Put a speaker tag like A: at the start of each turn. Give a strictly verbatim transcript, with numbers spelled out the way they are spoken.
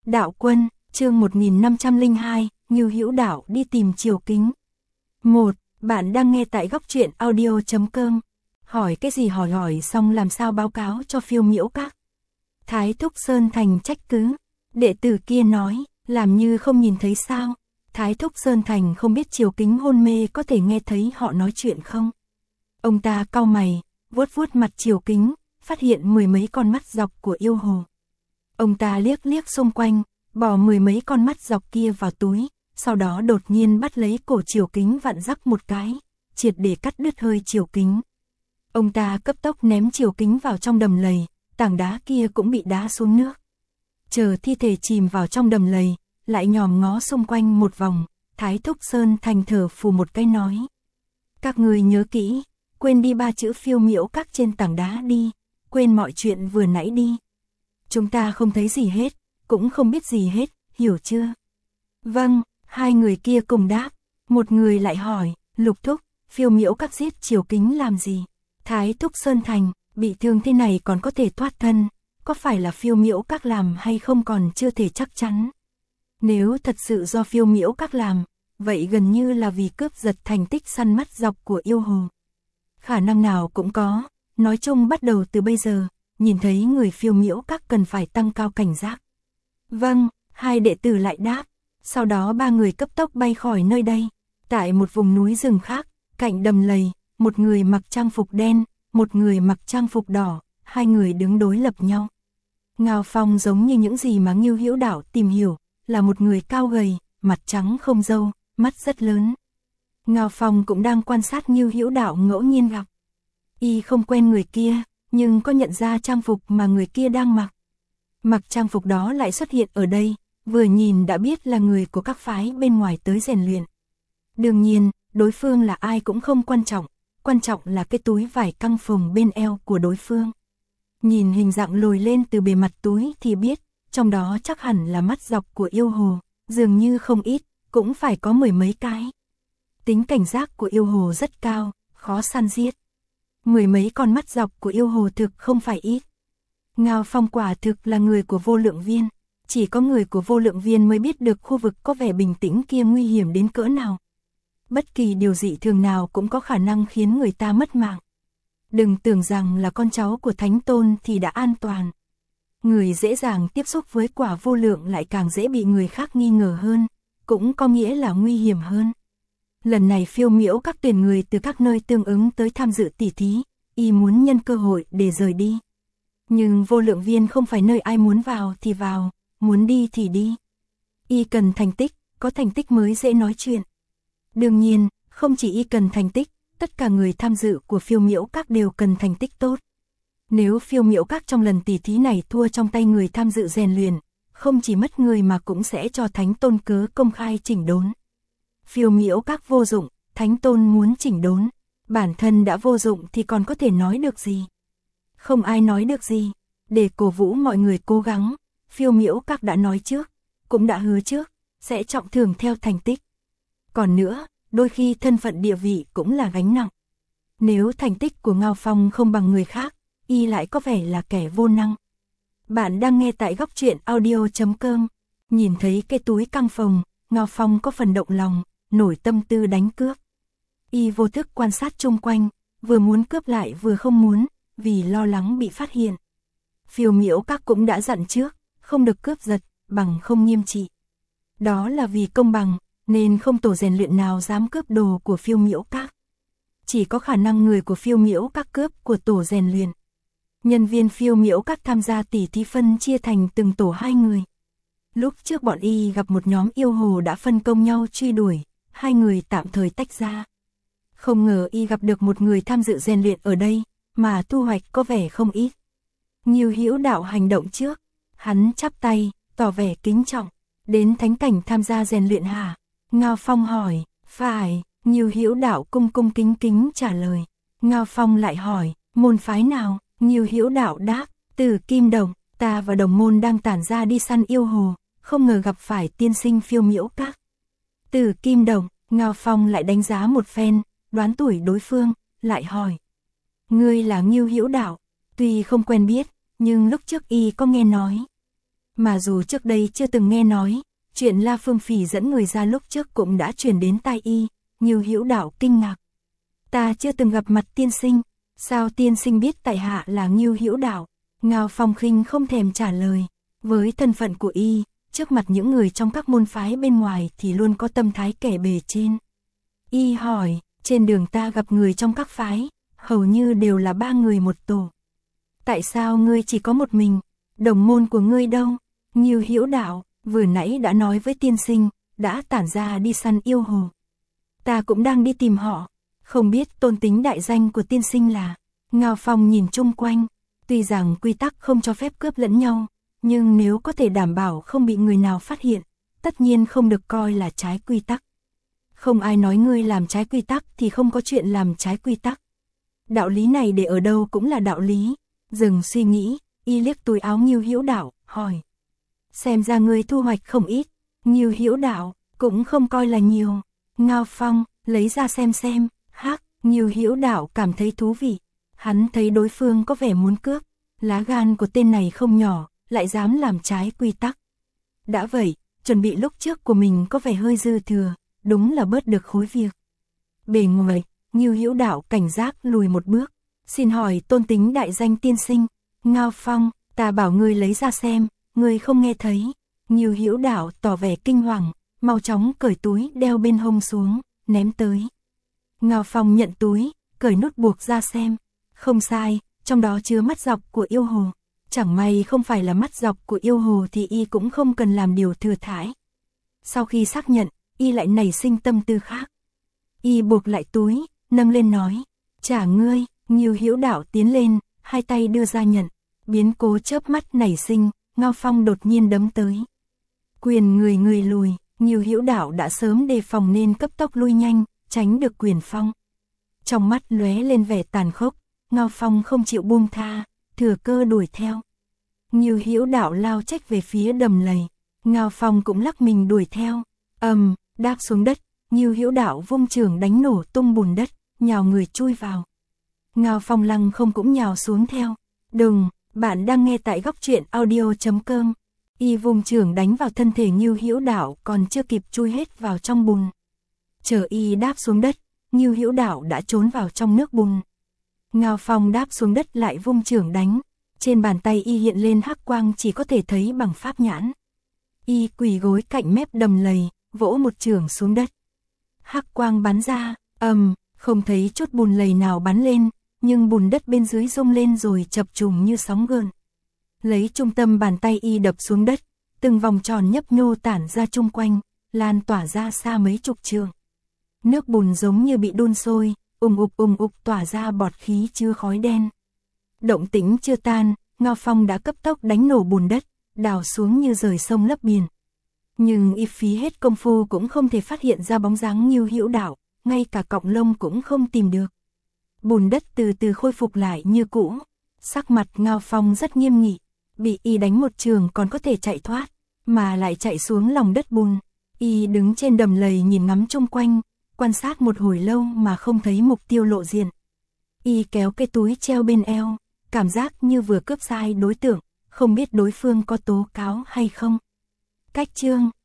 A: Đạo quân, chương một nghìn năm trăm lẻ hai, Ngưu Hữu Đạo đi tìm Triều Kính. một. Bạn đang nghe tại góc truyện audio chấm com. Hỏi cái gì hỏi hỏi xong làm sao báo cáo cho Phiêu Miễu Các. Thái Thúc Sơn Thành trách cứ. Đệ tử kia nói, làm như không nhìn thấy sao. Thái Thúc Sơn Thành không biết Triều Kính hôn mê có thể nghe thấy họ nói chuyện không. Ông ta cau mày, vuốt vuốt mặt Triều Kính, phát hiện mười mấy con mắt dọc của yêu hồ. Ông ta liếc liếc xung quanh, bỏ mười mấy con mắt dọc kia vào túi, sau đó đột nhiên bắt lấy cổ Triều Kính vặn rắc một cái, triệt để cắt đứt hơi Triều Kính. Ông ta cấp tốc ném Triều Kính vào trong đầm lầy, tảng đá kia cũng bị đá xuống nước. Chờ thi thể chìm vào trong đầm lầy, lại nhòm ngó xung quanh một vòng, Thái Thúc Sơn Thành thở phù một cái nói. Các người nhớ kỹ, quên đi ba chữ Phiêu Miễu Các trên tảng đá đi, quên mọi chuyện vừa nãy đi. Chúng ta không thấy gì hết, cũng không biết gì hết, hiểu chưa? Vâng, hai người kia cùng đáp, một người lại hỏi, Lục Thúc, Phiêu Miễu Các giết Triều Kính làm gì? Thái Thúc Sơn Thành, bị thương thế này còn có thể thoát thân, có phải là Phiêu Miễu Các làm hay không còn chưa thể chắc chắn. Nếu thật sự do Phiêu Miễu Các làm, vậy gần như là vì cướp giật thành tích săn mắt dọc của yêu hồ. Khả năng nào cũng có, nói chung bắt đầu từ bây giờ, nhìn thấy người Phiêu Miễu Các cần phải tăng cao cảnh giác. Vâng, hai đệ tử lại đáp, sau đó ba người cấp tốc bay khỏi nơi đây. Tại một vùng núi rừng khác, cạnh đầm lầy, một người mặc trang phục đen, một người mặc trang phục đỏ, hai người đứng đối lập nhau. Ngao Phong giống như những gì mà Ngưu Hữu Đạo tìm hiểu, là một người cao gầy, mặt trắng không râu, mắt rất lớn. Ngao Phong cũng đang quan sát Ngưu Hữu Đạo ngẫu nhiên gặp. Y không quen người kia, nhưng có nhận ra trang phục mà người kia đang mặc. Mặc trang phục đó lại xuất hiện ở đây, vừa nhìn đã biết là người của các phái bên ngoài tới rèn luyện. Đương nhiên, đối phương là ai cũng không quan trọng, quan trọng là cái túi vải căng phồng bên eo của đối phương. Nhìn hình dạng lồi lên từ bề mặt túi thì biết, trong đó chắc hẳn là mắt dọc của yêu hồ, dường như không ít, cũng phải có mười mấy cái. Tính cảnh giác của yêu hồ rất cao, khó săn giết. Mười mấy con mắt dọc của yêu hồ thực không phải ít. Ngao Phong quả thực là người của Vô Lượng Viên, chỉ có người của Vô Lượng Viên mới biết được khu vực có vẻ bình tĩnh kia nguy hiểm đến cỡ nào. Bất kỳ điều dị thường nào cũng có khả năng khiến người ta mất mạng. Đừng tưởng rằng là con cháu của Thánh Tôn thì đã an toàn. Người dễ dàng tiếp xúc với quả vô lượng lại càng dễ bị người khác nghi ngờ hơn, cũng có nghĩa là nguy hiểm hơn. Lần này Phiêu Miễu Các tuyển người từ các nơi tương ứng tới tham dự tỉ thí, y muốn nhân cơ hội để rời đi. Nhưng Vô Lượng Viên không phải nơi ai muốn vào thì vào, muốn đi thì đi. Y cần thành tích, có thành tích mới dễ nói chuyện. Đương nhiên, không chỉ y cần thành tích, tất cả người tham dự của Phiêu Miễu Các đều cần thành tích tốt. Nếu Phiêu Miễu Các trong lần tỉ thí này thua trong tay người tham dự rèn luyện, không chỉ mất người mà cũng sẽ cho Thánh Tôn cớ công khai chỉnh đốn. Phiêu Miễu Các vô dụng, Thánh Tôn muốn chỉnh đốn, bản thân đã vô dụng thì còn có thể nói được gì? Không ai nói được gì, để cổ vũ mọi người cố gắng, Phiêu Miễu Các đã nói trước, cũng đã hứa trước, sẽ trọng thưởng theo thành tích. Còn nữa, đôi khi thân phận địa vị cũng là gánh nặng. Nếu thành tích của Ngao Phong không bằng người khác, y lại có vẻ là kẻ vô năng. Bạn đang nghe tại góc truyện audio chấm com. Nhìn thấy cái túi căng phồng, Ngao Phong có phần động lòng, nổi tâm tư đánh cướp. Y vô thức quan sát chung quanh, vừa muốn cướp lại vừa không muốn, vì lo lắng bị phát hiện. Phiêu Miễu Các cũng đã dặn trước, không được cướp giật, bằng không nghiêm trị. Đó là vì công bằng, nên không tổ rèn luyện nào dám cướp đồ của Phiêu Miễu Các. Chỉ có khả năng người của Phiêu Miễu Các cướp của tổ rèn luyện. Nhân viên Phiêu Miễu Các tham gia tỉ thí phân chia thành từng tổ hai người. Lúc trước bọn y gặp một nhóm yêu hồ đã phân công nhau truy đuổi, hai người tạm thời tách ra. Không ngờ y gặp được một người tham dự rèn luyện ở đây, mà thu hoạch có vẻ không ít. Ngưu Hữu Đạo hành động trước, hắn chắp tay, tỏ vẻ kính trọng. Đến thánh cảnh tham gia rèn luyện hả? Ngao Phong hỏi, phải, Ngưu Hữu Đạo cung cung kính kính trả lời. Ngao Phong lại hỏi, môn phái nào? Ngưu Hữu Đạo đáp, Từ Kim Đồng, ta và đồng môn đang tản ra đi săn yêu hồ, không ngờ gặp phải tiên sinh Phiêu Miễu Các. Từ Kim Đồng, Ngao Phong lại đánh giá một phen, đoán tuổi đối phương, lại hỏi. Ngươi là Ngưu Hữu Đạo, tuy không quen biết, nhưng lúc trước y có nghe nói. Mà dù trước đây chưa từng nghe nói, chuyện La Phương Phỉ dẫn người ra lúc trước cũng đã truyền đến tai y, Ngưu Hữu Đạo kinh ngạc. Ta chưa từng gặp mặt tiên sinh, sao tiên sinh biết tại hạ là Ngưu Hữu Đạo? Ngao Phong khinh không thèm trả lời, với thân phận của y, trước mặt những người trong các môn phái bên ngoài thì luôn có tâm thái kẻ bề trên. Y hỏi, trên đường ta gặp người trong các phái, hầu như đều là ba người một tổ. Tại sao ngươi chỉ có một mình, đồng môn của ngươi đâu? Ngưu Hữu Đạo, vừa nãy đã nói với tiên sinh, đã tản ra đi săn yêu hồ. Ta cũng đang đi tìm họ, không biết tôn tính đại danh của tiên sinh là. Ngao Phong nhìn chung quanh, tuy rằng quy tắc không cho phép cướp lẫn nhau, nhưng nếu có thể đảm bảo không bị người nào phát hiện, tất nhiên không được coi là trái quy tắc. Không ai nói ngươi làm trái quy tắc thì không có chuyện làm trái quy tắc. Đạo lý này để ở đâu cũng là đạo lý. Dừng suy nghĩ, y liếc túi áo Ngưu Hữu Đạo, hỏi. Xem ra ngươi thu hoạch không ít. Ngưu Hữu Đạo, cũng không coi là nhiều. Ngao Phong, lấy ra xem xem. Hắc, Ngưu Hữu Đạo cảm thấy thú vị. Hắn thấy đối phương có vẻ muốn cướp. Lá gan của tên này không nhỏ, lại dám làm trái quy tắc. Đã vậy, chuẩn bị lúc trước của mình có vẻ hơi dư thừa, đúng là bớt được khối việc. Bề ngoài, Ngưu Hữu Đạo cảnh giác lùi một bước. Xin hỏi tôn tính đại danh tiên sinh. Ngao Phong, ta bảo ngươi lấy ra xem, ngươi không nghe thấy. Ngưu Hữu Đạo tỏ vẻ kinh hoàng, mau chóng cởi túi đeo bên hông xuống, ném tới. Ngao Phong nhận túi, cởi nút buộc ra xem. Không sai, trong đó chứa mắt dọc của yêu hồ. Chẳng may không phải là mắt dọc của yêu hồ thì y cũng không cần làm điều thừa thãi. Sau khi xác nhận, y lại nảy sinh tâm tư khác. Y buộc lại túi, nâng lên nói, trả ngươi. Ngưu Hữu Đạo tiến lên, hai tay đưa ra nhận. Biến cố chớp mắt nảy sinh, Ngao Phong đột nhiên đấm tới. Quyền người người lùi, Ngưu Hữu Đạo đã sớm đề phòng nên cấp tốc lui nhanh, tránh được quyền phong. Trong mắt lóe lên vẻ tàn khốc, Ngao Phong không chịu buông tha, thừa cơ đuổi theo. Ngưu Hữu Đạo lao trách về phía đầm lầy, Ngao Phong cũng lắc mình đuổi theo. Ầm, um, đáp xuống đất, Ngưu Hữu Đạo vung chưởng đánh nổ tung bùn đất, nhào người chui vào. Ngao Phong lăng không cũng nhào xuống theo. Đừng, bạn đang nghe tại góc truyện audio chấm com. Y vùng chưởng đánh vào thân thể Ngưu Hữu Đạo còn chưa kịp chui hết vào trong bùn. Chờ y đáp xuống đất, Ngưu Hữu Đạo đã trốn vào trong nước bùn. Ngao Phong đáp xuống đất lại vung chưởng đánh. Trên bàn tay y hiện lên hắc quang chỉ có thể thấy bằng pháp nhãn. Y quỳ gối cạnh mép đầm lầy, vỗ một chưởng xuống đất. Hắc quang bắn ra, ầm, um, không thấy chút bùn lầy nào bắn lên. Nhưng bùn đất bên dưới rung lên rồi chập trùng như sóng gợn. Lấy trung tâm bàn tay y đập xuống đất, từng vòng tròn nhấp nhô tản ra chung quanh, lan tỏa ra xa mấy chục trượng. Nước bùn giống như bị đun sôi, ùng ục ùng ục tỏa ra bọt khí chứa khói đen. Động tĩnh chưa tan, Ngao Phong đã cấp tốc đánh nổ bùn đất, đào xuống như rời sông lấp biển. Nhưng y phí hết công phu cũng không thể phát hiện ra bóng dáng Ngưu Hữu Đạo, ngay cả cọng lông cũng không tìm được. Bùn đất từ từ khôi phục lại như cũ. Sắc mặt Ngao Phong rất nghiêm nghị, bị y đánh một trường còn có thể chạy thoát, mà lại chạy xuống lòng đất bùn. Y đứng trên đầm lầy nhìn ngắm chung quanh, quan sát một hồi lâu mà không thấy mục tiêu lộ diện. Y kéo cái túi treo bên eo, cảm giác như vừa cướp sai đối tượng, không biết đối phương có tố cáo hay không. Cách chương